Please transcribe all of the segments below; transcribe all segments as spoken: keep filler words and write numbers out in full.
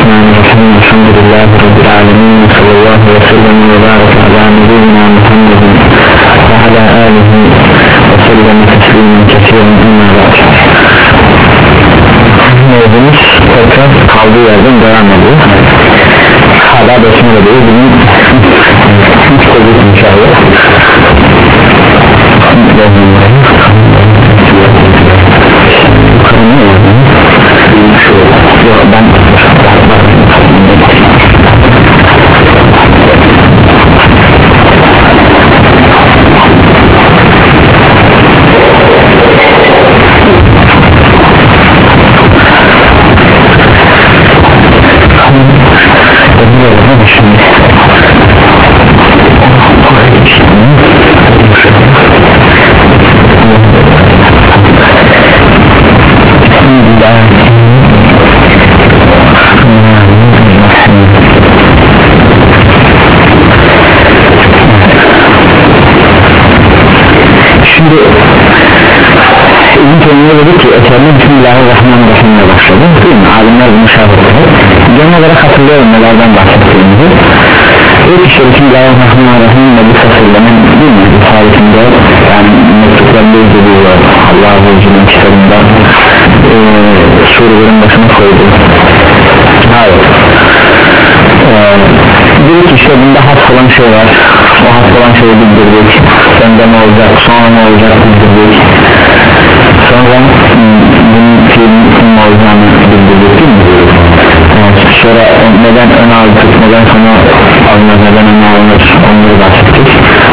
Bismillahirrahmanirrahim. Elhamdülillahi Rabbil alemin. Sallallahu ve sellem ve baraka ala nebiyyina Muhammedin ve ala alihi ve sellem teslimen kesiren amma ba'd. Mevzumuz tekrar kaldığı yerden devam ediyor. Hala besmele değil, bunun üç koyduk inşallah. Yukarı ne var? Yok ben şimdi İbn Teymiye dedi ki eserine Bismillahirrahmanirrahim ile başladı değil mi? Alimler bunu şahitleri genel olarak hatırlıyorum nelerden bahsettiğimizi. İlk işte Bismillahirrahmanirrahim ile bu fasillerin değil mi? Tarihinde yani mektuplarla izlediyor Allah Azze ve Celle'nin kitabında e, surelerin başına koydu. Hayır e, dedi ki işte bunda has olan şey var, o has olan şeyi bildirdik, sende ne olacak, sonra ne olacak bildirdik, sonra bunun fiilin ne olacağını bildirdik değil mi? Evet, sonra neden ön aldık, neden sonra alınır, neden ön alınır onları bahsettik.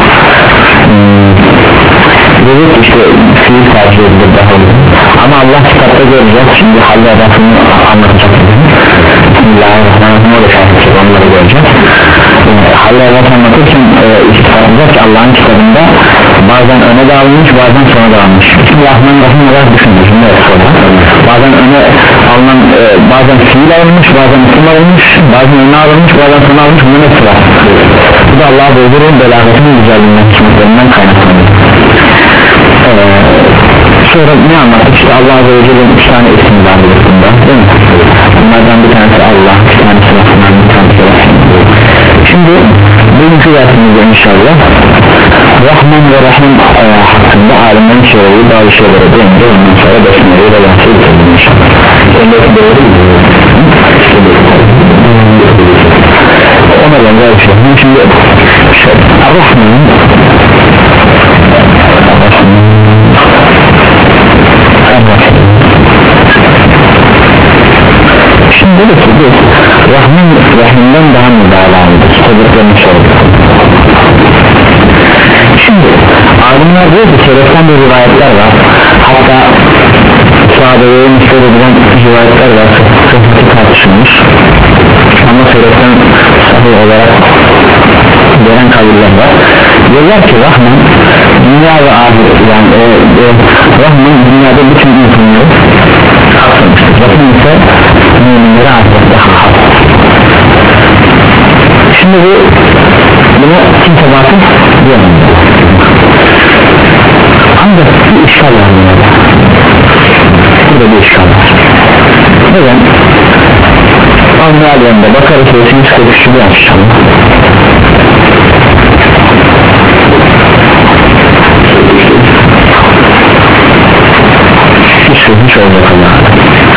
hmm, dedik işte fiil tercih edilir daha olur ama Allah kitapta göreceğiz, şimdi halde adasını anlatacak dedim. Bismillahirrahmanirrahim, o da şahitçik, onları göreceğiz. Halde adası anlatırken e, istifatlayacak ki Allah'ın kitabında bazen öne de alınmış, bazen sona da alınmış. Bismillahirrahmanirrahim olarak düşünün şimdi sonra bazen öne alınan e, bazen fiil alınmış, bazen isim alınmış, bazen öne alınmış, bazen sona alınmış, bunun hepsi var. Bu da Allah'a bozduğun belagatının güzelliğinden hikmetlerinden kaynaklanıyor. Ee, sonra ne anlattık işte Allah Azze ve Celle'nin üç tane ismi var bunda değil mi? Bunlardan bir tanesi Allah, bir tanesi Rahman, bir tanesi Rahim. Şimdi bugünkü dersimizde inşallah Rahman ve Rahim e, hakkında alimlerin söylediği bazı şeylere değince ondan sonra besmeleyi de bahsedelim inşallah. Ona benzer bir şey. Şimdi şey, Rahman şimdi dedi ki biz Rahman Rahim'den daha mübalağalıdır sebeplerini sorduk. Şimdi alimler diyor ki sebepten bir rivayetler var, hatta sahabeye müstahil edilen rivayetler var, sıhhati tartışılmış ama sebepten sahih olarak gelen kaviller var. Diyorlar ki Rahman dünya ve ahiret yani e, e, Rahman dünyada bütün insanları kapsamıştır. Rahim ise müminlere ahirette hak. Şimdi bu bunu kimse bakın diyemem. Ancak bir işgal var burada. Burada bir işgal var. Neden? Anlayalım da Bakara Suresi yüz kırk üçü bir açalım. Hiç hiç olacak Allah'a.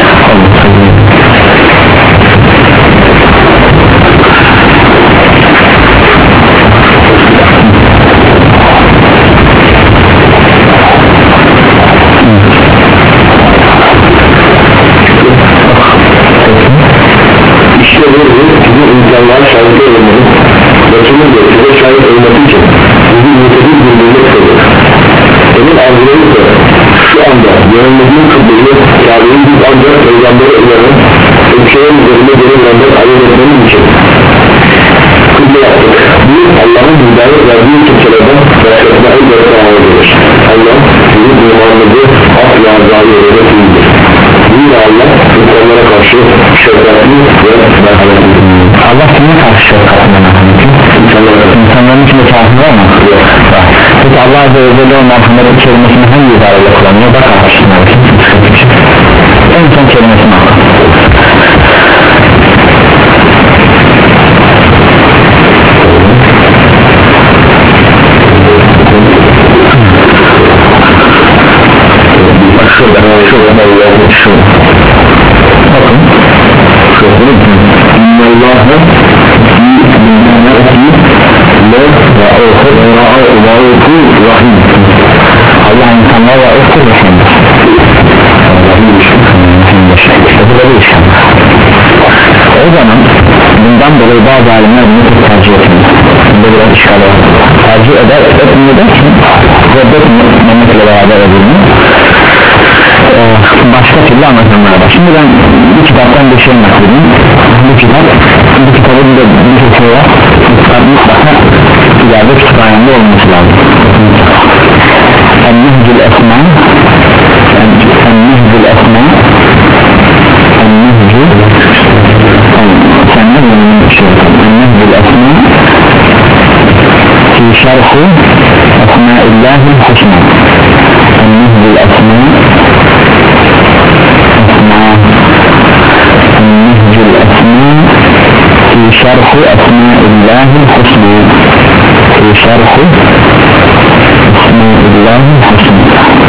İşte bu bizim insanlar şahit olmalı. Resulün de size şahit olması için bizi mutedil bildirmek olur. Onun arzuları ise şu anda yönelmediğin kıbbeyi Kabe'yi biz ancak Peygamber'e uyanın ölçülerin üzerinde görülenler ayırt etmemiz için kıble yaptık. Bu Allah'ın hidayet verdiği kimselerden başkasına elbette ağırdır. Allah bizim imanımızı asla zayi ederek iyidir. Yine Allah insanlara karşı şefkatli ve merhametli. Allah kime karşı şefkatli merhametli? İnsanların içinde kafir var mı? Yok. Peki Allah Azze ve Celle o merhametli kelimesini hangi ibareyle kullanıyor? Bak arkadaşlar en son kelimesini al. zaman bundan dolayı bazı alimler bunu tercih etmiyor. Bunda biraz işgal var. Tercih eder, etmiyor da reddetmemekle beraber edilmiyor. Ee, başka türlü anlatanlar var. Şimdi ben bu kitaptan bir şey nakledeyim. Bu kitap, bu kitabın da bir şey var. Bu kitap mutlaka ileride kütüphanede olması lazım. El-Nihcül Esma El-Nihcül Esma El-Nihcül Sen ne bunun şey El-Nihcül Esma Fi şerhi Esma'illahil Husna El-Nihcül Esma النهج الأسماء في شرح أسماء الله الحسنى في شرح أسماء الله الحسنى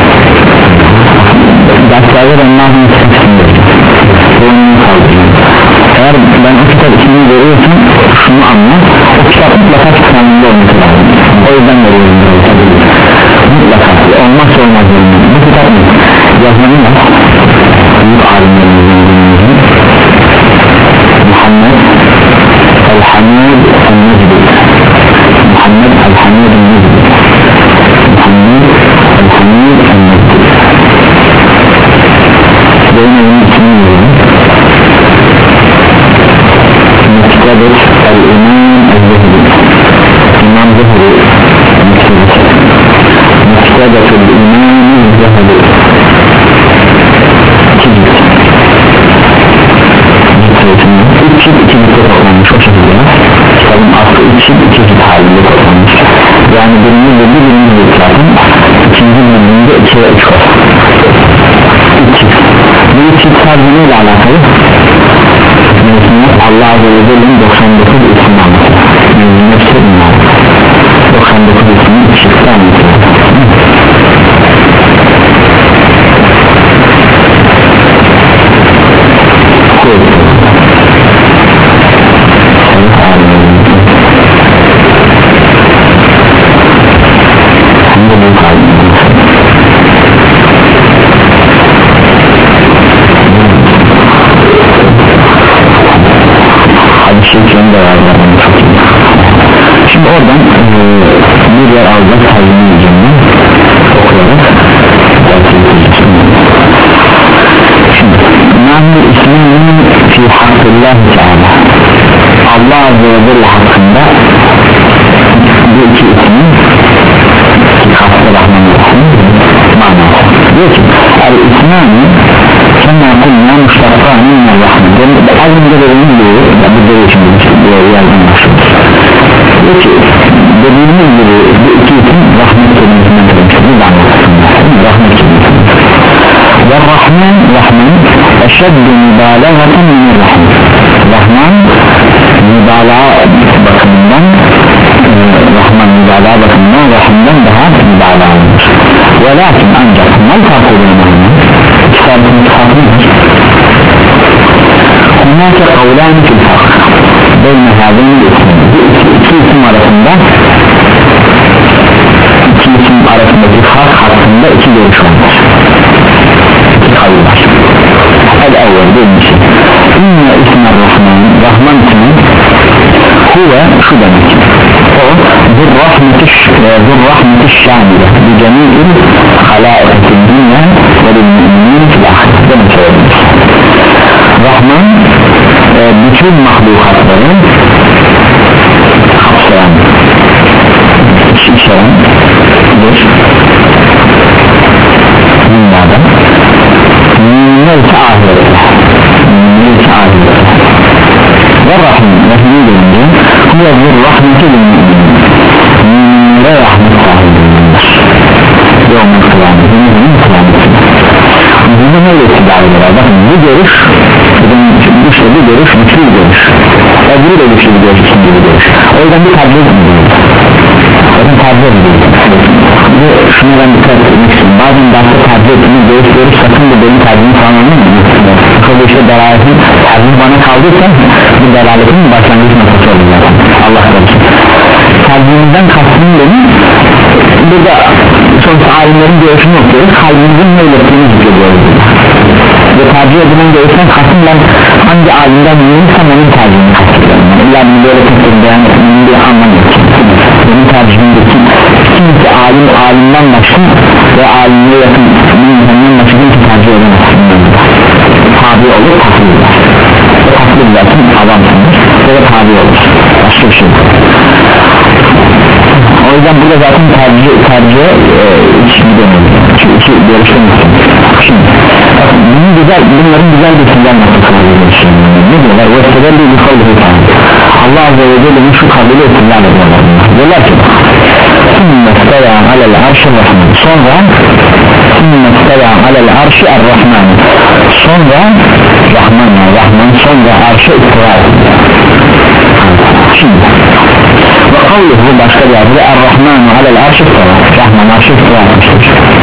dersler Allah'ın ismini bunun kaldırıyor. Eğer ben o kitap ismini veriyorsam şunu anla, o kitap mutlaka kitaplarında olması lazım. O yüzden veriyorum mutlaka olmazsa olmaz. Bu kitap mı? Yazmanın var büyük alimlerimizin Muhammed El-Hamid El-Necdi Muhammed El-Hamid El-Necdi Muhammed El-Hamid El-Necdi benim evin ismini verin Müktedet El-İmam El-Zehri İmam Zehri Müktedet El-İmam El-Zehri üç cilt iki ciltte toplanmış o şekilde kitabın aslı üç cilt iki cilt halinde toplanmış yani birinci cildi birinci cilt zaten ikinci cildinde iki ve üç var üç cilt bu üç cilt sadece neyle alakalı? Allah Azze ve Celle'nin doksan dokuz ismini anlatıyor doksan dokuz ismini üç ciltte anlatıyor şimdi oradan e, bir yer alacağız halini yüzünden okuyarak şimdi Nâhil isminin fi hakkıllahi teâlâ Allah Azze ve Celle hakkında bu iki ismin ki hakkı Rahman Rahim manası diyor ki el-ismani kemâ kullâ müştakkâni minel rahmet az önce verilmiş diyor bu diyor şimdi diyor yerden başlıyor diyor ki dediğimiz gibi bu iki isim rahmet kelimesinden verilmiştir bu anlatısında rahmet kelimesinden ve Rahman Rahman eşeddu mübalağatan minel rahmet Rahman mübalağa bakımından e, Rahman mübalağa bakımından Rahim'den daha mübalağalıdır ve lakin ancak mal farkı olmalı kitabın farkı nedir? Hunâke kavlâni fil fark beyne hâzâni ismin bu iki isim arasında iki isim arasındaki fark hakkında iki görüş olmuş iki kavil var el-evvel birincisi inne ismer Rahman Rahman ismi huve şu demek o bir rahmeti bir rahmeti şamile bi cemî'il halâiketid dünya ve lil-mü'minîn fil ahireh demek söylemiş Rahman e, bütün mahlukatları kapsayan içeren bir dünyada müminler ise ahirette müminler ise ahirette ve Rahim Rahim'i gelince huve bir rahmeti müminlere rahmet sahibidir yevmin kıyameti mümin kıyameti bunu ne itibariyle bakın bu görüş bu işte bir görüş güçlü bir görüş öbürü de güçlü bir görüş ikinci bir görüş o yüzden bir tercih edilmiyor bakın tercih edilmiyor bu şunu ben dikkat etmek istiyorum bazen derste tercih ettiğimiz görüş görüş sakın bu benim tercihimi falan anlamayın şöyle işte delaletin tercih bana kaldıysa bu delaletin başlangıç noktası olur zaten Allah korusun tercihimizden kastım benim burada sonuçta alimlerin görüşünü okuyoruz kalbimizin ne ilettiğini hissediyoruz ve tercih edilen görüşten kasım ben hangi alimden yiyinirsem onun tercihini kastediyorum. İlla bunu böyle tek tek beyan etmenin bir anlamı yok. Benim tercihimdeki kimse alim alimden başka ve alimle yakın insandan başka kimse tercih edemez. Tabi olur taklidler. O taklid zaten adamsındır ve de tabi olur. Başka bir şey. O yüzden burada zaten tercih tercihe hiç gidemiyor. Çünkü iki görüşlemezsin. Şimdi bakın bunun güzel, bunların güzel bir sizden noktası var. Ne diyorlar? Ve sebebi bir kavli hütanı. Allah Azze ve Celle'nin şu kavliyle isimler ediyorlar. Diyorlar ki sümme stevâ alel arşi rahman. Sonra sümme stevâ alel arşi er-rahman. Sonra Rahman ya Rahman sonra arşa istiva ediyor. Şimdi ve kavluhu başka bir adı er-rahmanu alel arşi istiva. Rahman arşa istiva etmiştir.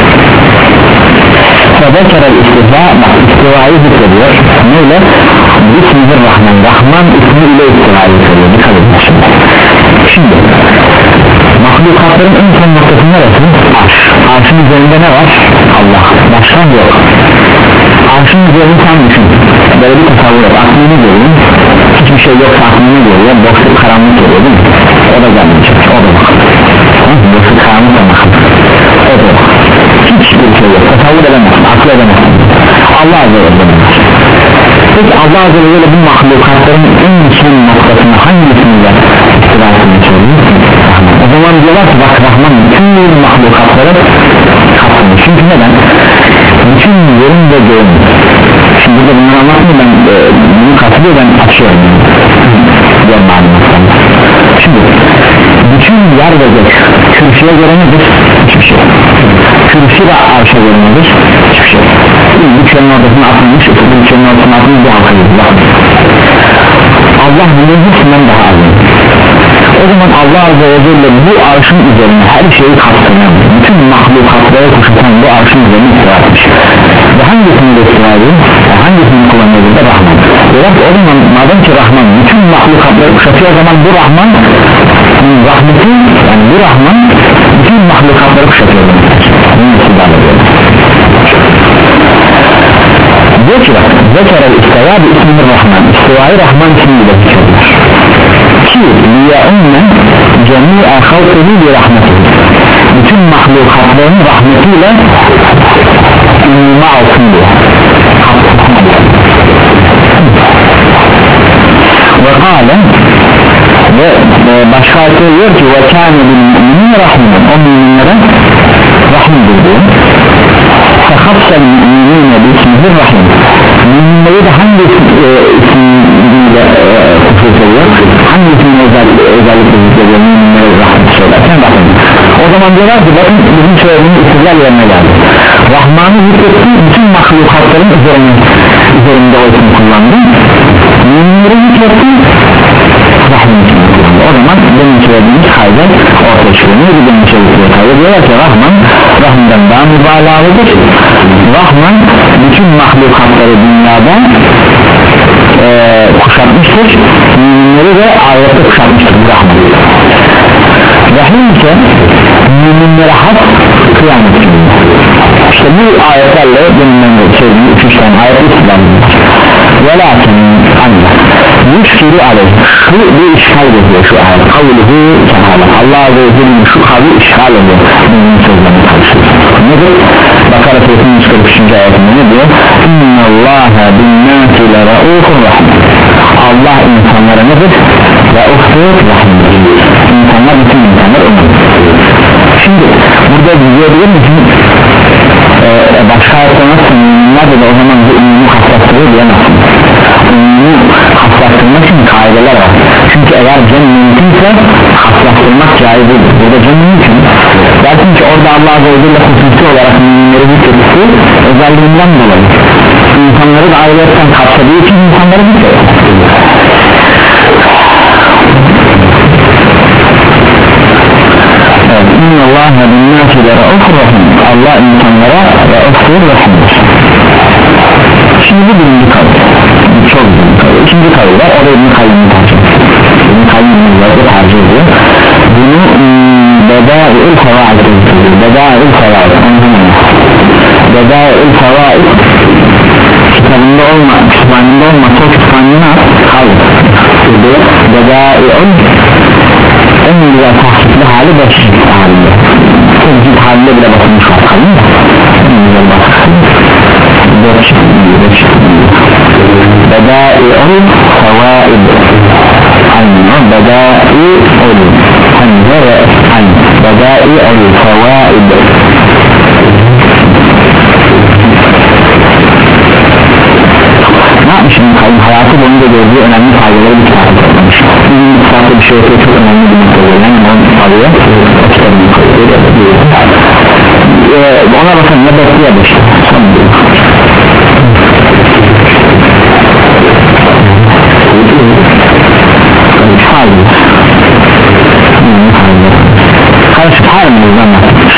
Fedekere istiva, bak istivayı zikrediyor. Neyle? Bismillahirrahman. Rahman ismiyle istivayı zikrediyor. Dikkat edin şimdi. Şimdi mahlukatların en son noktası neresi? Arş. Arşın üzerinde ne var? Allah. Başka yok. Arşın üzerinde tam düşün. Böyle bir tasavvur yok. Aklını görüyor. Hiçbir şey yok. Aklını görüyor. Boşluk karanlık görüyor değil mi? O da gelmeyecek. O da bak. Boşluk karanlık da bakın. O da bak. Hiçbir şey yok. Tasavvur edemezsin. Akıl edemezsin. Allah Azze ve Celle. Peki Allah Azze ve Celle bu mahlukatların en son noktasını hangisinde istirahını söylüyor? O zaman diyorlar ki bak Rahman bütün mahlukatları kapsıyor. Çünkü neden? Bütün yerin ve göğün. Şimdi burada bunları anlatmıyor ben e, bunu katılıyor ben açıyorum. Diyorum malumatlarım. Şimdi bütün yer ve gök kürsüye göre nedir? Hiçbir şey. Kürsü de arşa göre nedir? Hiçbir şey. Bir çölün ortasına atılmış, bir çölün ortasına atılmış bir halka gibi. Allah bunun hepsinden daha azim. O zaman Allah Azze ve Celle bu arşın üzerine her şeyi kapsayan bütün mahlukatlara kuşatan bu arşın üzerine istiva etmiş. Ve hangisini de istiva ediyor? Hangisini kullanıyor burada? Rahman. Diyorlar ki o zaman madem ki Rahman bütün mahlukatları kuşatıyor o zaman bu Rahman rahmeti yani bu Rahman bütün mahlukatları kuşatıyor. Bunu istiva ediyor. Diyor ki bak Zekerel istiva bi ismini Rahman. İstivayı Rahman ismiyle zikrediyor. Ki liya'unne cemi'a halkını bi rahmeti. Bütün mahlukatların rahmetiyle ünlüme alsın diyor. Ve kâle ve başka ayette diyor ki ve kâne bil mü'minin rahman. O müminlere rahimdir diyor. Fehassel müminine bi ismihi rahim. Müminleri de hangi ismiyle kufur ediyor? Hangi ismiyle özellikle zikrediyor müminlere rahmet söylerken rahim. O zaman diyorlar ki bakın bizim söylediğimiz isimler yerine geldi. Rahman'ı zikretti bütün mahlukatların üzerine, üzerinde o ismi kullandı. Müminleri zikretti rahim ismini kullandı. O zaman benim söylediğimiz kayda ortaya çıkıyor. Ne gibi benim söylediğimiz kayda? Diyorlar ki Rahman Rahim'den daha mübalağalıdır. Rahman bütün mahlukatları dünyada e, kuşatmıştır. Müminleri de ahirette kuşatmıştır bu Rahman. Rahim ise müminlere hak kıyamet günü. İşte bu ayetlerle benimden de söylediğim üç üç tane ayet islamlıdır. Ve lakin ancak müşkiri aleyh şu bir işgal ediyor şu ayet kavluhu teala Allah Azze ve Celle'nin şu kavli işgal ediyor bunun sözlerine karşılıyor. Nedir? Bakara suresinin yüz kırk üçüncü ayetinde ne diyor? İnnallâhe binnâsi le ra'ûfur rahim. Allah insanlara nedir? Ra'ûfur rahimdir. İnsanlar bütün insanlar onun. Şimdi burada diyebilir misin? Ee, başka ayette nasıl müminler de o zaman bu ümumi hassastırıyor diyemezsin. Ümumi hassastırmak için kaideler var. Çünkü eğer cem mümkünse hassastırmak caiz değil. Burada cem mümkün. Dersin ki orada Allah Azze ve Celle hususi olarak müminleri zikretti özelliğinden dolayı. İnsanları da ayrıyetten kapsadığı için insanları zikretti. İnnallâhe binnâsi le ra'ûfur rahim. Allah insanlara ra'ûfur rahimdir. Şimdi bu birinci kavga. Çok birinci kavga. İkinci kavga var. O da İbn-i Kayyum'un tercih ediyor. İbn-i Kayyum'un tercih ediyor. Bunu Bedâ'ül Fevâid Bedâ'ül Fevâid Bedâ'ül Fevâid olma, kütüphanende olmasa o kütüphanene kaldı. Bedai'un en güzel tahkikli hali beş halinde, tezgit halinde bile bakılmış var, kalın da en güzel bakılmış Bedai'un fevaid, aynı Bedai'un hamze ve aynı Bedai'un fevaid. Ne yapmışım? Hayatı boyunca gördüğü önemli faydaları bir kitap toplamış. Bir kitapta bir şey yapıyor, çok önemli bir nokta oluyor. Yani onu alıyor, o kitabını koyuyor. Ee, ona bakın ne bekliyor işte. Son bir hayır. Karışık her mevzudan bahsetmiş.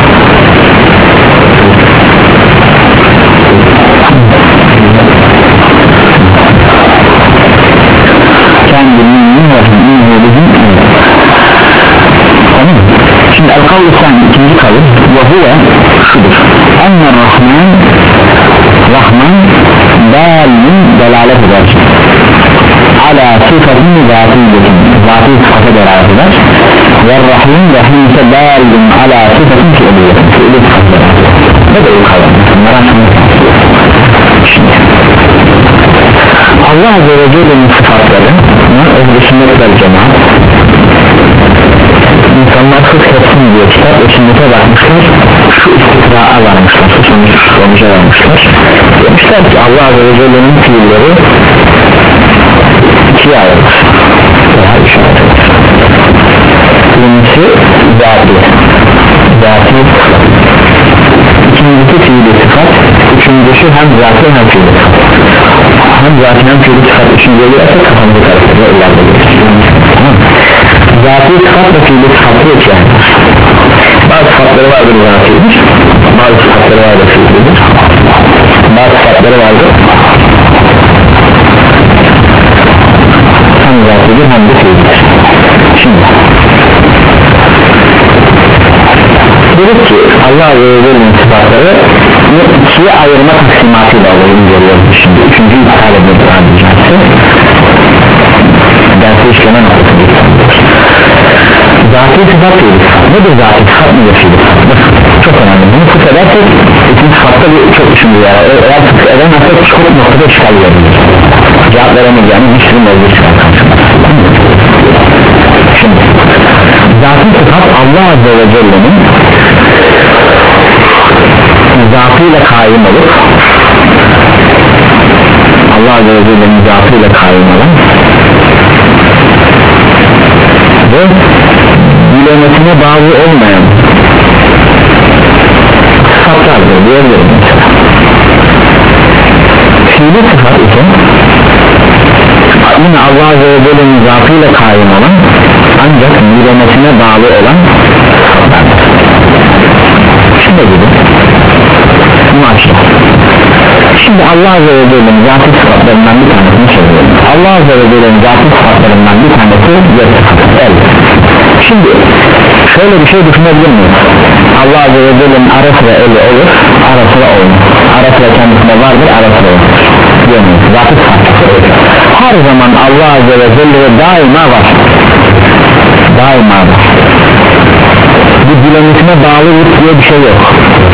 Şimdi el-kavl-i sani, ikinci kavl ve huve şudur: enne rahman rahman dâlin delalet eder ala sıfatın zatîyetin, zatî sıfata delalet eder ve rahim rahim ise dâlin ala sıfatın fiiliyetin, fiili sıfata delalet eder. Ne de bu kavram? Şimdi Allah Azze ve Celle'nin sıfatları ehl-i sünnet vel cemaat insanlar fıkh etsin diye kitap ve sünnete bakmışlar, şu istikraa varmışlar, şu sonuca varmışlar. Demişler ki Allah Azze ve Celle'nin fiilleri ikiye ayrılır, daha işaret edilir. Birincisi zati, zati sıfat, ikincisi fiili sıfat, üçüncüsü hem zati hem fiili sıfat. Hem zati hem fiili sıfat üçüncüye girerse kafamızı karıştırıyor, ileride gelir. Zati sıfat ve fiili sıfatı iki yandır. Bazı sıfatları vardır zatidir, bazı sıfatları vardır fiilidir, bazı sıfatları vardır hem zatidir hem de fiilidir. Şimdi dedik ki Allah Azze ve Celle'nin sıfatları ikiye ayırma taksimatıyla olduğunu görüyoruz. Şimdi üçüncü iptal ediyoruz adicası dersi işleme noktasını iptal. Zati sıfat fiili sıfat. Nedir zati sıfat, nedir fiili sıfat? Çok önemli. Bunu fıkh edersek bütün sıfatta bir çok düşündü yani. Eğer fıkh edemezsek çok noktada işgal verebilir. Cevap veremeyeceğimiz bir sürü mevzu çıkar karşımda. Şimdi zati sıfat Allah Azze ve Celle'nin zatıyla kaim olup Allah Azze ve Celle'nin zatıyla kaim olan ve bilemesine bağlı olmayan sıfatlardır diyebilirim. Fiili sıfat ise yine Allah Azze ve Celle'nin zatıyla kaim olan ancak bilemesine bağlı olan sıfatlardır. Şurada gibi maçta. Şimdi Allah Azze ve Celle'nin zatı sıfatlarından bir tanesini söylüyorum. Allah Azze ve Celle'nin zatı sıfatlarından bir tanesi yer sıfatı, el. Şimdi şöyle bir şey düşünebilir miyiz? Allah Azze ve Celle'nin ara sıra eli olur, ara sıra olmaz. Ara sıra kendisine vardır, ara sıra olur diyemeyiz. Zatı sıfatı her zaman Allah Azze ve Celle daima var, daima var. Bu dilemesine bağlılık diye bir şey yok.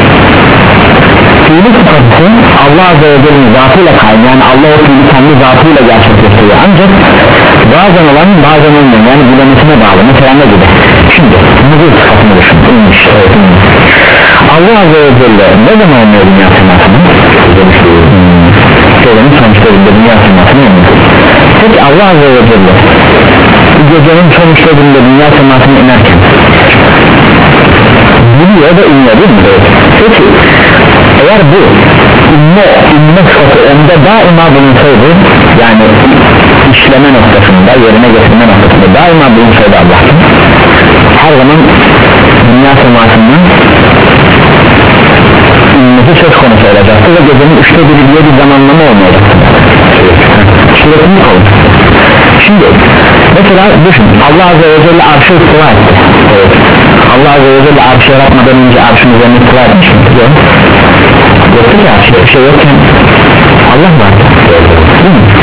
Fiili sıfatı Allah Azze ve Celle'nin zatıyla kaym, yani Allah o fiili kendi zatıyla gerçekleştiriyor, ancak bazen olan bazen olmayan, yani dilemesine bağlı. Mesela ne gibi? Şimdi nüzul sıfatını düşün, inmiş, evet, inmiş. Allah Azze ve Celle ne zaman olmuyor dünya semasını? Söylemiş sonuçlarında dünya semasını olmuyor. Peki Allah Azze ve Celle gecenin sonuçlarında dünya semasını inerken biliyor da inmiyor değil mi? Peki eğer bu inme, inme sıfatı önde daima bulunsaydı, yani işleme noktasında, yerine getirme noktasında daima bulunsaydı Allah'ın her zaman dünya semasından inmesi söz konusu olacaktı ve gecenin üçte biri diye bir zamanlama olmayacaktı. Süreklilik olur. Şimdi mesela düşün, Allah Azze ve Celle arşı istiva etti. Allah Azze ve Celle arşı yaratmadan önce arşın üzerine istiva etmiş mi? Yok. Yoktu ki arşı, bir şey yokken Allah var değil mi?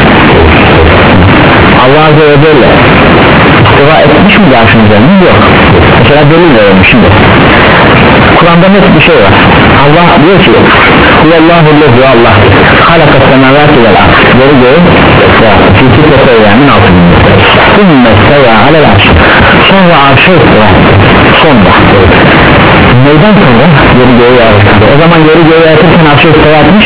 Allah Azze ve Celle istiva etmiş mi arşın üzerinde? Yok. Mesela delil verelim şimdi. Kur'an'da net bir şey var. Allah diyor ki Huvallahu lezi Allah halakas semavati vel ard yeri göğü fiti tepeyanın altında sümme seva alel arş sonra arşa istiva sonra neyden sonra yeri göğü yaratır o zaman yeri göğü yaratırken arşa istiva etmiş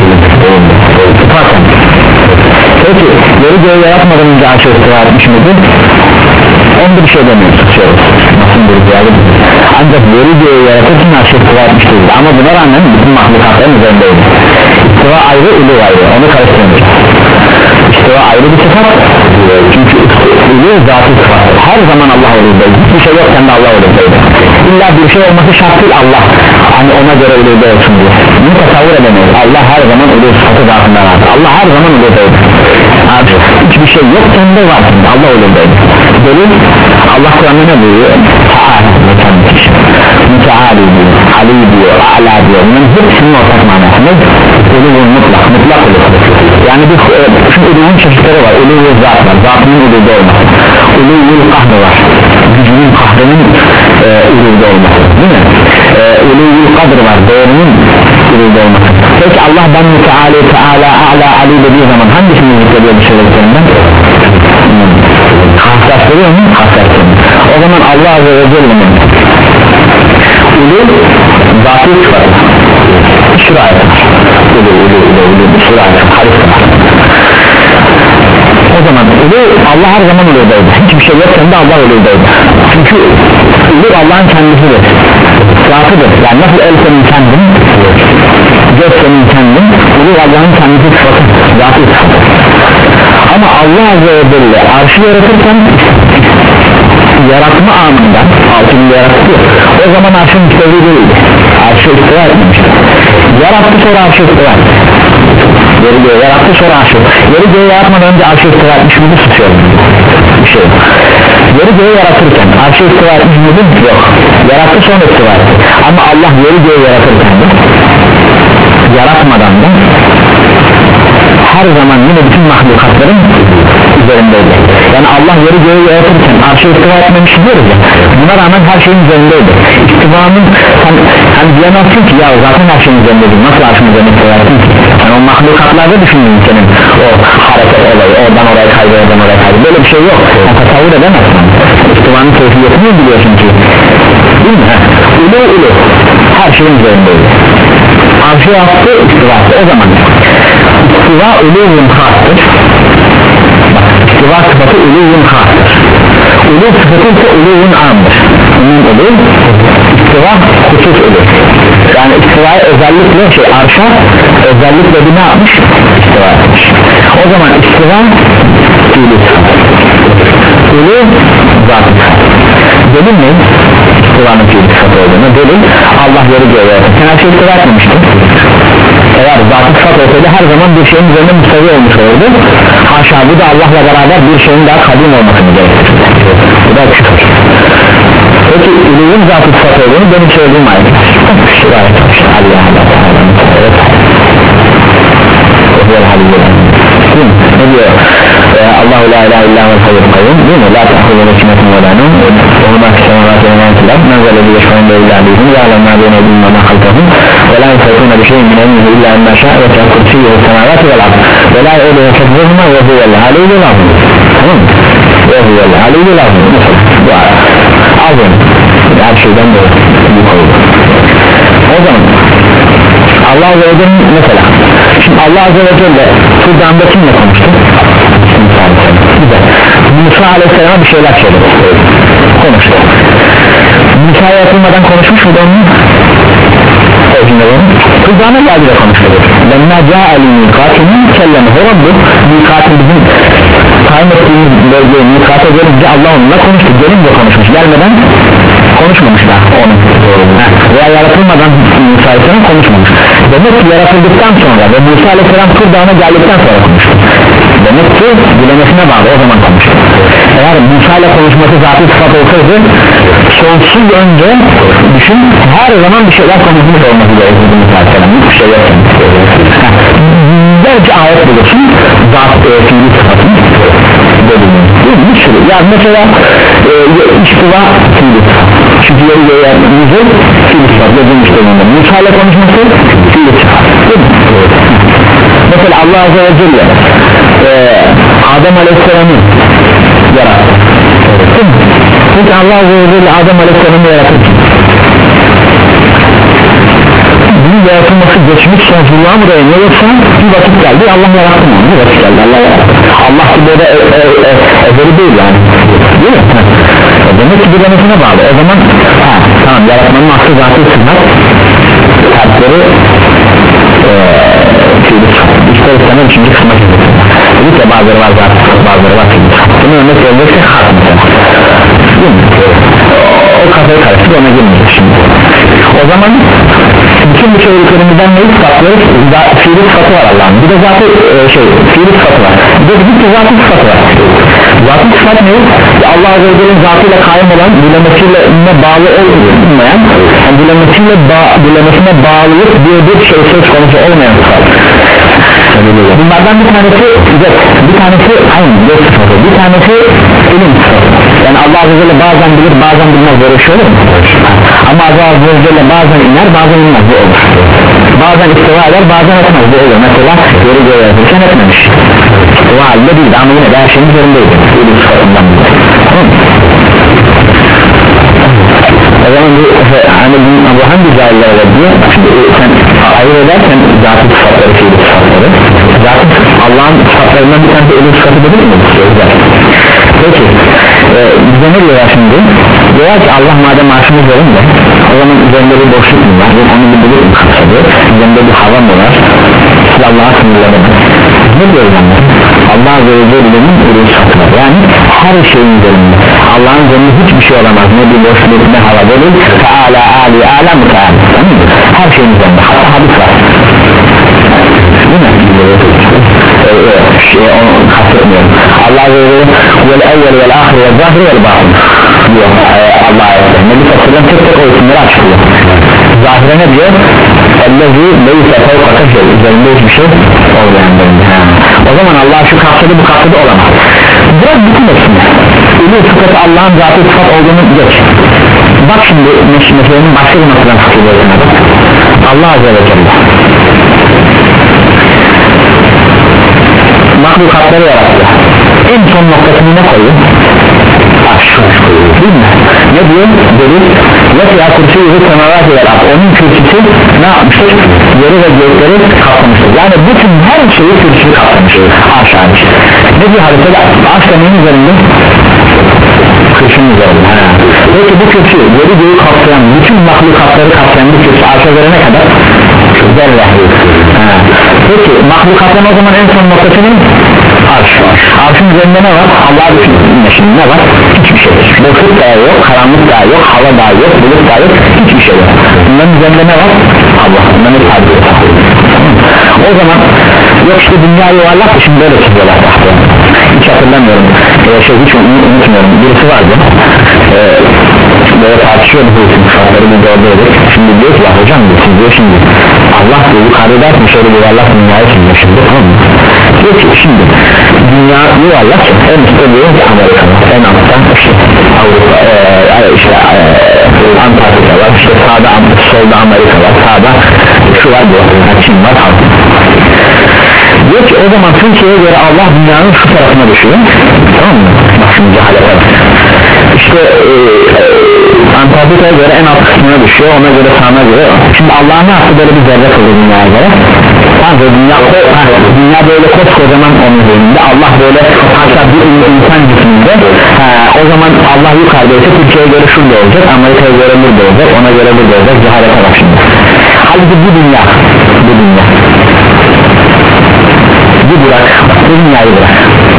bakın peki yeri göğü yaratmadan önce arşa istiva etmiş miydi? Onda bir şey demiyoruz nasıl bir ziyade ancak yeri göğü yaratırken arşa istiva etmiş değil ama buna rağmen bütün mahlukatların üzerindeydi. İstiva ayrı, ulu ayrı, onu karıştırmıyor. İstiva ayrı bir sıfat çünkü ulu zatı sıfattır. Her zaman Allah uludaydı, hiçbir şey yokken de Allah uludaydı. İlla bir şey olması şart değil Allah hani ona göre uluda olsun diye bunu tasavvur edemeyiz. Allah her zaman ulu sıfatı zatından vardı. Allah her zaman uludaydı. Abi hiçbir şey yokken de var Allah uludaydı. Delil Allah Kur'an'da ne buyuruyor? Ta'ala müteali diyor, Ali diyor, A'la diyor. Bunun hepsinin ortak manası ne? Uluğun mutlak, mutlak uluğ. Yani bir şu uluğun çeşitleri var. Uluğun zat var, zatının uluğda olması. Uluğun kahrı var, gücünün kahrının e, uluğda olması. Değil mi? E, uluğun kadr var, doğrunun uluğda olması. Peki Allah ben müteali, Teala, A'la, Ali dediği zaman hangisini zikrediyor bir söylediklerinden? Hmm. Haslaştırıyor mu? Haslaştırıyor. O zaman Allah Azze ve Celle'nin ulu zatı sıfatı şura ayet ulu ulu ulu ulu şura ayet o zaman ulu Allah her zaman uludaydı hiçbir şey yokken de Allah uludaydı çünkü ulu Allah'ın kendisidir zatıdır yani nasıl el senin kendin göz senin kendin ulu Allah'ın kendisi sıfatı zatı sıfatı ama Allah Azze ve Celle arşı yaratırken yaratma anında altını yarattı o zaman arşın müstevri değildi arşı istiva etmemişti yarattı sonra arşı istiva etti yeri göğü yarattı sonra arşı yeri göğü yaratmadan önce arşı istiva etmiş miydi tutuyor bir şey yeri göğü yaratırken arşı istiva etmiş miydi yok yarattı sonra istiva etti ama Allah yeri göğü yaratırken de yaratmadan da her zaman yine bütün mahlukatların üzerindeydi yani Allah yeri göğü yaratırken arşa istiva etmemiş diyoruz ya buna rağmen her şeyin üzerindeydi istivanın hani, hani diyemezsin ki ya zaten her şeyin üzerindeydi nasıl arşın üzerinde istiva ettin ki yani o mahlukatlarda düşündün senin o hareket olayı oradan oraya kaydı oradan oraya kaydı böyle bir şey yok yani tasavvur edemezsin istivanın keyfiyetini biliyorsun ki değil mi? Ulu ulu her şeyin üzerindeydi arşa yaptı istiva etti o zaman istiva uluğun hastır istiva sıfatı uluğun hastır uluğ sıfatı ise uluğun amdır onun uluğ istiva husus uluğ yani istivaya özellikle şey arşa özellikle bir ne yapmış istiva etmiş o zaman istiva uluğ uluğ zatı delil ne? İstivanın fiili sıfatı olduğunu delil Allah yeri göğe sen her şeyi istiva etmemiştin eğer zatı sıfat olsaydı her zaman bir şeyin üzerinde müstevi olmuş olurdu haşa bu da Allah'la beraber bir şeyin daha kadim olmasını gerektirir bu da küfür peki uluğun zatı sıfat olduğunu benim söylediğim ayet şuraya ne diyor Allahu la ilahe illa huvel hayyul kayyum değil mi la ta'khudhuhu sinetun ve la nawm ve huwa fis semawati ve ma fil ard men zellezî yeşfa'u illa bi'izni ya'lemu ma beyne eydihim ve ma halfahum ve la yusirrûne bi şey'in min ilmihi illa ma şa'a ve se'a kursiyyuhu semawati vel ard ve la ye'uduhu hifzuhuma ve huvel aliyyul azîm tamam mı ve huvel aliyyul azîm bu azim her şeyden de büyük olur o zaman Allah Azze ve Celle mesela şimdi Allah Azze ve Celle Kur'an'da kimle konuştu? Güzel Musa Aleyhisselam'a bir şeyler söyledi konuştu Musa'ya yapılmadan konuşmuş muydu onun? o cümleleri Kur'an'a geldi de konuştu Lemma câ'ali mikâtinin kellemehu Rabbu mikâtin bizim tayin ettiğimiz bölgeye mikâta gelince Allah onunla konuştu gelince konuşmuş gelmeden konuşmamış da onu veya yaratılmadan Musa Aleyhisselam konuşmamış demek ki yaratıldıktan sonra ve Musa Aleyhisselam Kur'an'a geldikten sonra konuştu demek ki dilemesine bağlı o zaman konuştu eğer Musa ile konuşması zaten sıfat olsaydı sonsuz önce düşün her zaman bir şeyler konuşmuş olması gerekirdi Musa Aleyhisselam hiçbir şey yok yüzlerce ayet bulursun zat e, fiili sıfatın bölümü bir sürü yani mesela e, istiva fiili sıfat çünkü yeri göğe fiili sıfat yazılmış durumunda Musa ile konuşması fiili sıfat mesela Allah Azze ve Celle e, Adem Aleyhisselam'ı yarattı çünkü Allah Azze ve Celle Adem Aleyhisselam'ı yarattı bunun yaratılması geçmiş sonsuzluğa mı dayanıyor yoksa bir vakit geldi Allah yarattı mı? Bir vakit geldi Allah yarattı Allah ki böyle e, e, e, ezeli değil yani değil mi? E, demek ki bir denesine bağlı o zaman ha, tamam yaratmanın aslı zaten sıfat kalpleri ister istemez üçüncü kısma gidiyor dedik ya bazıları var zaten bazıları var bunu örnek verirsek hak mesela o kafayı karıştır ona girmeyecek şimdi o zaman bütün bu söylediklerimizden neyi sıfatlıyoruz? Fiili sıfatı var Allah'ın bir de zaten e, şey fiili sıfatı var bir de bir de zaten sıfatı var zaten sıfat ne? Allah Azze ve Celle'nin zatıyla kaim olan dilemesiyle bağlı olmayan yani dilemesiyle ba dilemesine bağlılık diye bir şey söz konusu olmayan sıfat bunlardan bir tanesi yok bir tanesi aynı yok sıfatı bir tanesi ilim sıfatı yani Allah Azze ve Celle bazen bilir bazen bilmez böyle şey olur mu? ama Allah Azze ve Celle bazen iner bazen inmez bu olur bazen istiva eder bazen etmez bu olur mesela yeri göğe yazırken etmemiş o halde değildi ama yine de her şeyin üzerindeydi ilim sıfatından o zaman bu hani bu hangi cahiller var diyor şimdi sen ayırt ederken zatı sıfatları fiili sıfatları zaten Allah'ın sıfatlarından bir tanesi ilim sıfatı değil mi? peki e, bize ne diyorlar şimdi? diyorlar ki Allah madem arşımız üzerinde o zaman üzerinde bir boşluk mu var? onu bir bilir mi kapsadı? üzerinde bir hava mı var? siz Allah'a sınırlanır ne diyoruz onlar? Allah Azze ve Celle'nin ilim sıfatı var yani her şeyin üzerinde Allah'ın üzerinde hiçbir şey olamaz ne bir boşluk ne hava değil Teala Ali Ala Muteala her şeyin üzerinde hatta hadis var değil mi? şey onu kastetmiyorum Allah Azze ve Celle vel evvel vel ahir vel zahir vel batın diyor Allah ayette Nebi Sallallahu tek tek o isimleri açıklıyor zahire ne diyor? Ellezi leyse fevkaka şey üzerinde hiçbir şey olmayan o zaman Allah şu kapsadı bu kapsadı olamaz biraz bütün hepsini ilim sıfatı Allah'ın zatı sıfat olduğunu geç bak şimdi meselenin başka bir noktadan sıkılıyorsun Allah Azze ve Celle mahlukatları yarattı en son noktasını ne koyuyor? Arş değil mi? ne diyor? Delil yasya kürsü yüzü semavat yarattı onun kürsüsü ne yapmıştır? yeri ve gökleri kaplamıştır yani bütün her şeyi kürsüsü kaplamıştır arş hariç ne diyor haritada? arş da neyin üzerinde? kürsünün üzerinde ha. peki bu kürsü yeri göğü kaplayan bütün mahlukatları kaplayan bu kürsü arşa göre ne kadar? zerre peki mahlukatın o zaman en son noktası ne? arş arşın üzerinde ne var? Allah'a düşünün şimdi ne var? hiçbir şey boşluk da yok, karanlık da yok, hava da yok, bulut da yok, hiçbir şey yok bunların üzerinde ne var? Allah bunların tabi yok o zaman yok işte dünya yuvarlak da şimdi böyle çiziyorlar hiç hatırlamıyorum ee, şey hiç unutmuyorum birisi vardı ee, böyle tartışıyordu bu isim şartları bir gördüydük şimdi diyor ki ya hocam siz diyor şimdi Allah diyor yukarıda dersin şöyle yuvarlak dünyayı çiziyor şimdi tamam mı? diyor ki şimdi dünya yuvarlak en üstte diyor ki Amerika var en altta işte Avrupa e, işte e, Antarktika var işte sağda solda Amerika var sağda şu var diyor Çin var diyor ki o zaman Türkiye'ye göre Allah dünyanın şu tarafına düşüyor tamam mı? bak şimdi cehalete var işte e, Antarktika'ya göre en alt kısmına düşüyor ona göre sağına göre şimdi Allah ne yaptı böyle bir zerre kıldı dünyaya göre tamam dünya, ha, dünya böyle koskocaman onun üzerinde Allah böyle hatta bir insan cisminde ha, o zaman Allah yukarıdaysa Türkiye'ye göre şurada olacak Amerika'ya göre burada olacak ona göre burada olacak cehalete bak şimdi halbuki bu dünya bu dünya bu bırak bu dünyayı bırak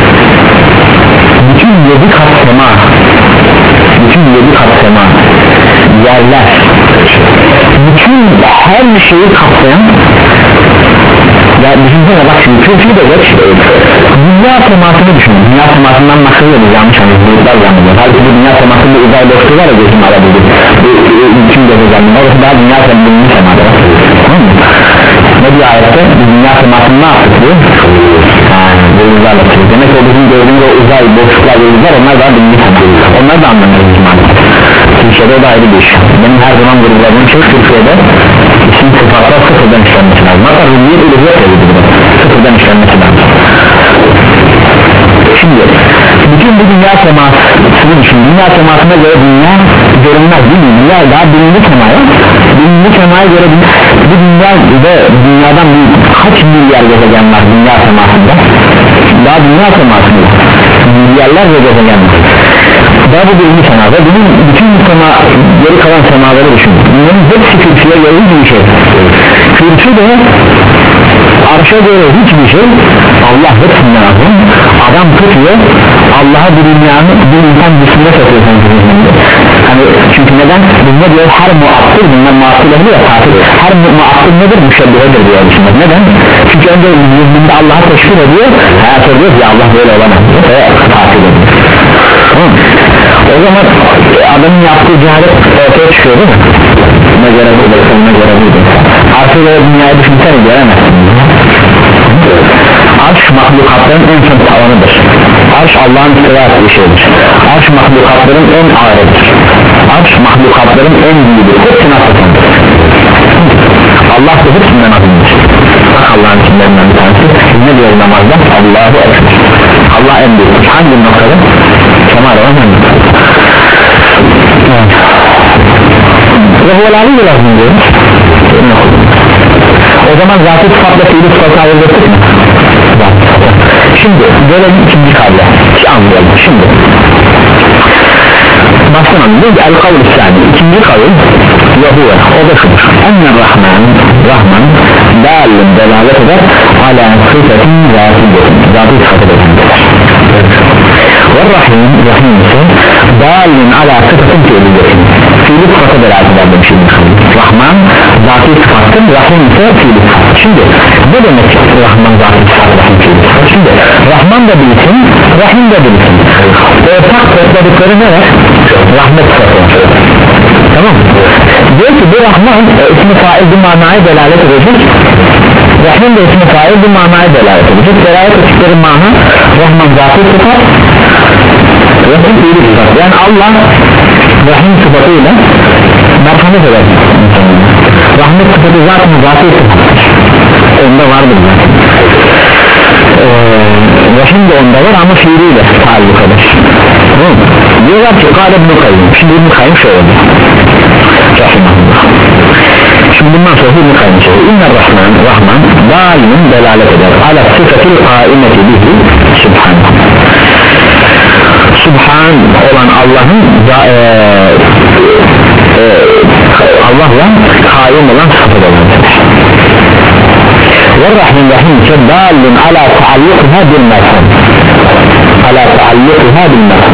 bütün yedi kat sema bütün yedi kat sema yerler bütün her şeyi kapsayan ya düşünsene bak şimdi Türkiye de geç dünya temasını düşün dünya temasından maksızdır yanlış anlayacaklar zannediyor halbuki bu dünya temasında uzay boşluğu var ya gözüm alabildik bütün gezegenler orası daha dünya temasının semada tamam mı? Ne diyor ayette? Dünya semasını ne yaptık diyor? Yıldızlarla tutuyor. Demek o bizim gördüğümüz o uzay boşluklar yıldızlar onlar da dünya seması. Onlar da anlamıyoruz maalesef. Türkiye'de o da ayrı bir iş. Benim her zaman vurguladığım şey Türkiye'de isim sıfatlar sıfırdan işlenmesi lazım. Hatta rüzgâr ilgili sıfırdan işlenmesi lazım. Şimdi bütün bu dünya semasını düşün. Dünya semasına göre dünya görünmez değil mi? Dünya daha birinci semaya birinci semaya göre bu dünya ve dünyadan kaç milyar gezegen var dünya semasında? Daha dünya semasında milyarlarca gezegen var. Daha bu birinci sema ve bunun bütün sema geri kalan semaları düşün. Bunların hepsi kürsüye göre bir şey. Kürsü de arşa göre hiçbir şey. Allah hepsinden azim. Adam tutuyor Allah'a bir dünyanın bir insan dışında satıyor. Hani çünkü neden? Bunlar diyor her muattır, bunlar muattır ehli ya tatil. Her muattır nedir? Müşebbihedir diyor düşünmek. Neden? Çünkü önce zihninde Allah'a teşkil ediyor. Hayat ediyor ya Allah böyle olamaz diyor ve tatil ediyor. Tamam. O zaman adamın yaptığı cehalet ortaya çıkıyor değil mi? Ne göre buradaysa ne göre buradaysa. Artık o dünyayı düşünsene göremezsin. Arş mahlukatların en son tavanıdır. Arş Allah'ın istiva ettiği şeydir. Arş mahlukatların en ağırıdır. Arş mahlukatların en büyüğüdür. Hepsini atlatandır. Allah da hepsinden azimdir. Bak Allah'ın isimlerinden bir tanesi. Ne diyor namazda? Allahu Ekber. Allah en büyüktür. Hangi noktada? Kemal olan hangi noktada? Ve bu olayı da lazım diyoruz. O zaman zatı sıfatla fiili sıfatı ayırdık mı? Şimdi gelelim ikinci kavle anlayalım şimdi baştan anlayalım el-kavl sani ikinci kavl ve huve o da şudur enne rahman rahman dâlin delalet eder ala sıfatın zatı zatı sıfatı eder ve rahim rahim ise dâlin ala sıfatın fiiliyetin fiili sıfatı delalet eder demişim rahman zatı sıfatın rahim ise fiili sıfatı şimdi ne demek rahman zatı sıfatı rahim fiili sıfatı şimdi rahman da bilsin rahim de bilsin ortak topladıkları ne var? Rahmet sıfatı tamam diyor ki bu rahman e, ismi fail bir manaya delalet edecek rahim de ismi fail bir manaya delalet edecek delalet ettikleri mana rahman zatı sıfat rahim fiili sıfat yani Allah rahim sıfatıyla merhamet eder rahmet sıfatı zaten zatı sıfat onda vardır zaten ee, rahim de onda var ama fiiliyle taalluk eder tamam diyorlar ki kâle İbn-i Kayyum şimdi İbn-i Kayyum şöyle rahimahullah şimdi bundan sonra İbn-i Kayyum şöyle İnne Rahman Rahman dâlimin delalet eder ala sıfatil kâimeti bihi Subhanallah Subhan olan Allah'ın e, e, Allah'la kaim olan sıfatı olandır ve Rahim Rahim ise dâlin ala taallukha bil merham ala taallukha bil merham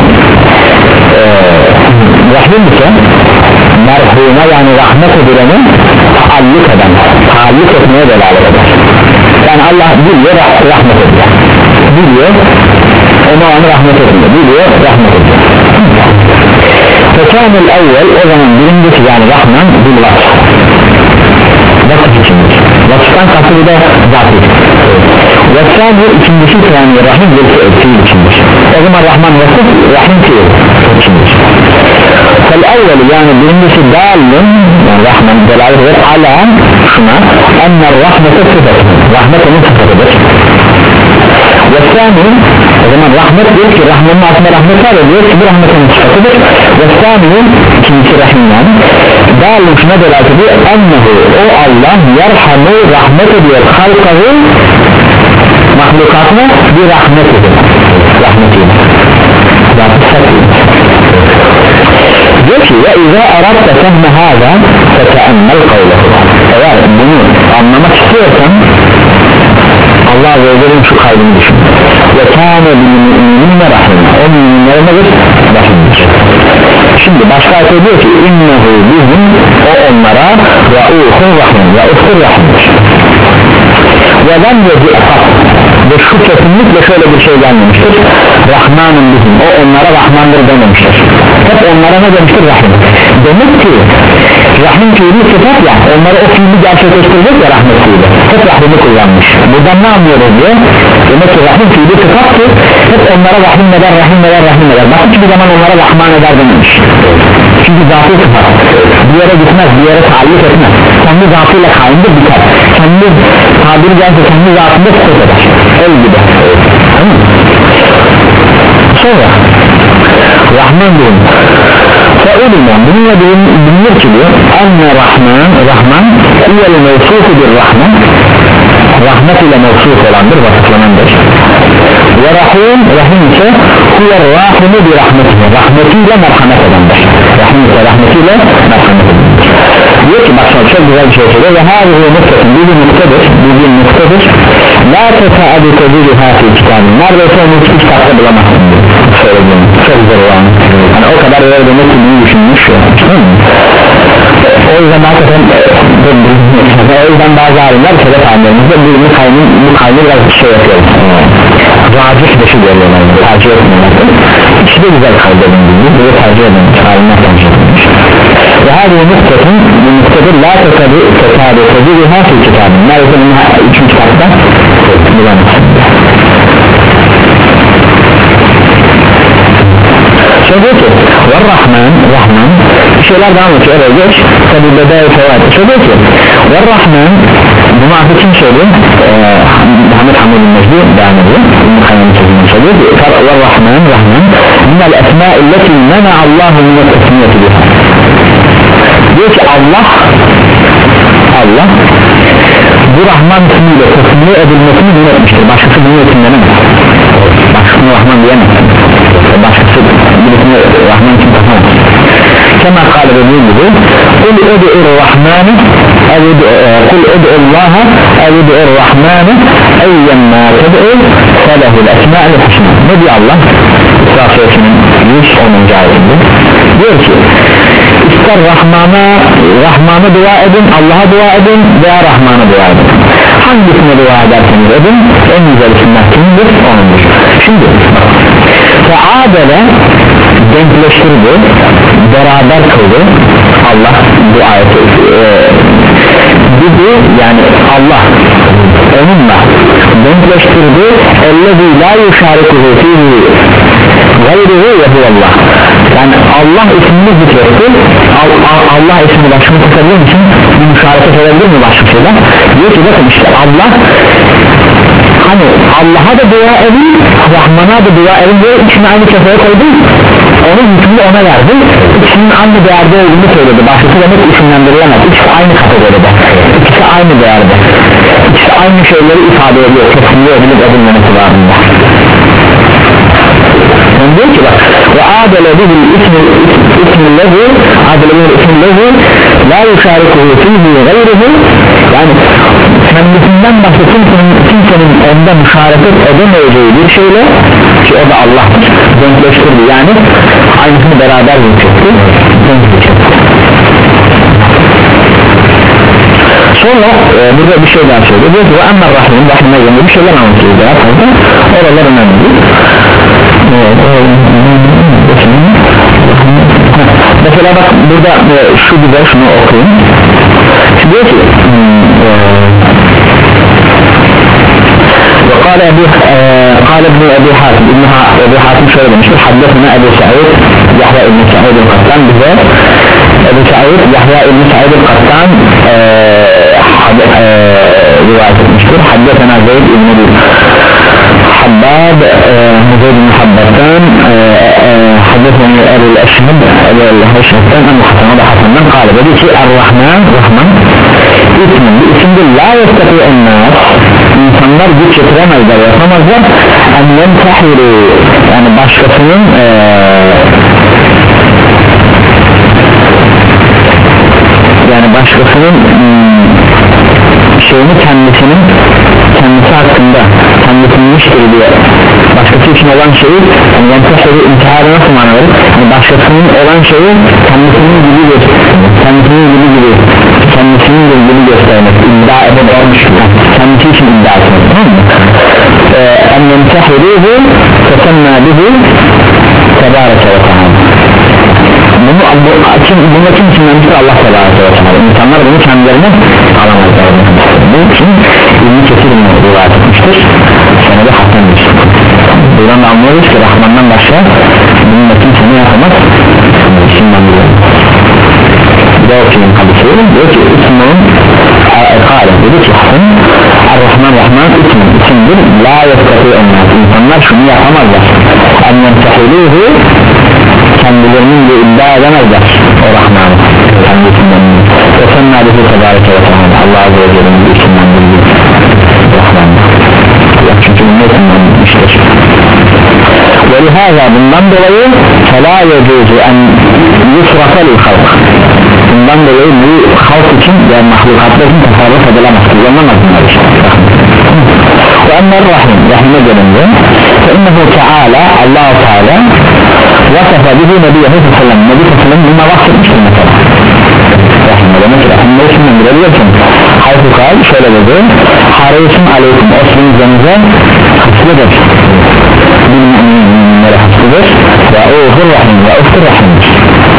Rahim ise merhuma yani rahmet edilene taalluk eden taalluk etmeye delalet eder yani Allah biliyor rahmet ediyor biliyor ona onu rahmet ediyor biliyor rahmet ediyor fekanul evvel o zaman birincisi yani Rahman bil vasf vasf içindir vasftan katı bu da zatı ve sani ikincisi yani Rahim bil fiil içindir o zaman Rahman vasf Rahim fiil içindir fel evvel yani birincisi dalın yani Rahman delalet eder ala şuna enne rahmete sıfatı rahmet onun sıfatıdır ve sani o zaman rahmet diyor ki Rahman'ın altında rahmet var ya diyor ki bu rahmetin sıfatıdır ve sani ikincisi Rahim yani dalın şuna delalet ediyor ennehu o Allah yerhamu rahmet ediyor halkahu mahlukatına bir rahmet ediyor rahmetiyle zatı satıyor diyor ki ve izâ aratta fehme hâzâ feteemmel kavlehu eğer bunu anlamak istiyorsan Allah Azze ve Celle'nin şu kaydını düşün ve kâne bil müminine rahim o müminlere nedir? Rahimdir şimdi başka ayet diyor ki innehu bihim o onlara ra'ûhur rahim ra'ûhur rahimdir ve lem yedi ve şu kesinlikle şöyle bir şey gelmemiştir, Rahman'ın bizim, o onlara Rahman'dır dememiştir, hep onlara ne demiştir? Rahim. Demek ki Rahim fiili sıfat ya, onları o fiili gerçekleştirecek ya rahmet fiili, hep Rahim'i kullanmış. Buradan ne anlıyoruz diye? Demek ki Rahim fiili sıfat ki hep onlara Rahim eder, Rahim eder, Rahim eder. Bak hiçbir zaman onlara Rahman eder dememiş. Çünkü zatı sıfat, bir yere gitmez, bir yere taalluk etmez, kendi zatıyla kaimdir, biter, kendi tabiri caizse kendi zatında sıfat eder, el gibi. Tamam. Sonra Rahman diyorum, فَاُلِمًا bununla bilinir ki diyor, enne Rahman, Rahman iyel mevsufu bir Rahman, rahmet ile mevsuf olandır, vasıflanandır. Ve Rahim, Rahim ise huyer rahimu bir rahmetiyle, rahmetiyle merhamet edendir. Rahim ise rahmetiyle merhamet edendir. Diyor ki bak çok güzel bir şey söylüyor ve hâzî noktasın, bir noktadır, bir noktadır. La tesaadu tezîlihâ fî kitâbin, neredeyse onu hiç kitapta bulamazsın diyor. Söylediğim, çok zor olan. Yani o kadar öyle demek ki bunu düşünmüş ya. O yüzden hakikaten o yüzden bazı alimler sebep alimlerimizde bu kaynın bu kaynı biraz bir şey yapıyor. Racih dışı görüyorlar, tercih etmiyorlar. İkisi de güzel kaydedildiğini, böyle tercih edilmiş, alimler tercih edilmiş. Ve her bir noktatın, bu noktadır la tekadı, tekadı, tekadı, her şey kitabın. Neredeyse bunun üçüncü kitapta bulamazsın. Sonra diyor ki ve Rahman, Rahman bir şeyler daha anlatıyor, öyle geç tabi bedayı fevayet. Sonra diyor ki ve Rahman, bunu artık kim söylüyor? Ee, Muhammed Hamud'un Mecdi devam ediyor, bunu kaynağını sözünü söylüyor. Ve Rahman, Rahman minel esmâilleti mena Allahu minel tesmiyeti diyor. Diyor ki Allah, Allah bu Rahman ismiyle tesmiye edilmesini din etmiştir, başkası bunu etimlenemez, başkasını Rahman diyemez, başkası birisine Rahman için takamaz. Kema kâle dediği gibi kul ud'ur Rahman'ı kul ud'ullaha ud'ur Rahman'ı eyyemmâ ted'u felehul esmâ'l husnâ. Ne diyor Allah? İsra Suresinin yüz onuncu ayetinde diyor ki ister Rahman'a Rahman'a dua edin, Allah'a dua edin veya Rahman'a dua edin, hangisine dua ederseniz edin, en güzel isimler kimdir? Onundur. Şimdi feadele denkleştirdi, beraber kıldı Allah bu ayeti e, bizi, yani Allah onunla denkleştirdi, ellezî lâ yuşârikuhu fîhî gayruhu ve huvallah. Yani Allah ismini zikretti, Allah ismini başını tutabilir misin? Bir müşareket edebilir mi başkasıyla? Diyor ki bakın işte Allah, hani Allah'a da dua edin, Rahman'a da dua edin diye ikisini aynı kefeye koydum, onun hükmünü ona verdi, ikisinin aynı değerde olduğunu söyledi. Başkası demek isimlendirilemez, ikisi aynı kategoride, ikisi aynı değerde, ikisi aynı şeyleri ifade ediyor, kesinlikle edilip edilmemesi varında. Yani diyor ki bak ve adele bihi ismi lehu, adele bihi ismi lehu la yuşarikuhu fihi gayruhu, yani kendisinden başka kimsenin, kimsenin onda müşareket edemeyeceği bir şeyle, ki o da Allah'tır, denkleştirdi, yani aynısını beraber zikretti, denkleştirdi. Sonra e, burada bir şey daha söylüyor, diyor ki ve emmel rahim, rahim'e göre bir şeyler anlatıyor daha fazla, oralar önemli. Mesela bak burada e, şu güzel, şunu okuyun. Şimdi diyor ki وقال أبي قال ابن أبي حاتم ابن أبي حاتم şöyle demiştir, حدثنا أبو سعيد يحيى ابن سعيد القطان bize Ebu Sa'id Yahya ibn Sa'id el-Qattan rivayet etmiştir. Haddesena Zeyd ibn Habbab Zeyd ibn Habbab'dan haddesena Ebu'l Eşheb Ebu'l Eşheb'den en Hasan'a da Hasan'dan kâle dedi ki Er-Rahman, Rahman ismin bir isimdir, la yestati'un nas, insanlar güç yetiremezler, yapamazlar, en yemtahiru, yani başkasının yani başkasının şeyini kendisinin kendisi hakkında kendisinmiştir diye başkası için olan şeyi, yani yemtahiru intiharı nasıl manaları, yani başkasının olan şeyi kendisinin gibi göstermek, kendisinin gibi gibi kendisinin gibi göstermek, iddia edip olmuş, kendisi için iddia etmek, tamam mı? en yemtehiruhu tesemna bihi tebareke ve teala. Bunu, bu, kim, bunu kim kimlendir? Allah tebareke ve teala. İnsanlar bunu kendilerine alamazlar. Bu için İbn-i Kesir rivayet etmiştir. Senede hasendir. Buradan da anlıyoruz ki Rahman'dan başka bununla kimse ne yapamaz? İsimlendiriyor. Bir de okuyun hadisi. Diyor ki İsmail'in kâle dedi ki Hasan Ar-Rahman Rahman ismin isimdir. La yeskatı ennâs. İnsanlar şunu yapamazlar. En yemtehiluhu kendilerinin de iddia edemezler o Rahman'ı kendisinden. Ve sen neredeyse tebareke ve teala Allah Azze ve Celle'nin bir isimlendirdiği Rahman'ı. Çünkü bu isimlendirmiştir. Ve lihaza bundan dolayı فَلَا يَجُوزُ اَنْ يُسْرَفَ لِلْخَلْقِ bundan dolayı bu halk için ve mahlukatlar için tasarruf edilemez, kullanılamaz bunlar işte. Ve ennel rahim, rahime gelince فَاِنَّهُ تَعَالَى Allah-u Teala vasafa bihi Nebiyyəhu sallam Nebi sallam buna bahsetmiştir mesela. Rahime demek ki rahimle isimden bilebiliyorsun. Hayfı kal şöyle dedi, harisun aleyküm osmin üzerinize haslıdır, bilmeyenlere haslıdır ve oğuzur rahim ve oftur rahimdir.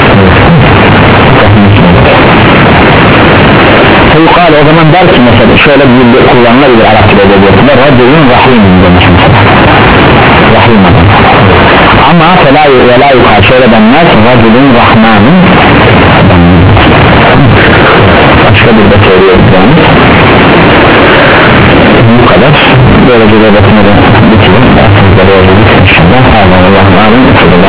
Feyukal o zaman der ki mesela şöyle bir kullanılabilir Arapçada edebiyatında Rabbinin rahim demiş mesela rahim adam ama ve la yukal şöyle denmez Rabbinin rahmanın başka bir de söylüyoruz yani bu kadar böylece de bakımda bitirin ve aslında böyle bir inşallah Allah'ın Allah'ın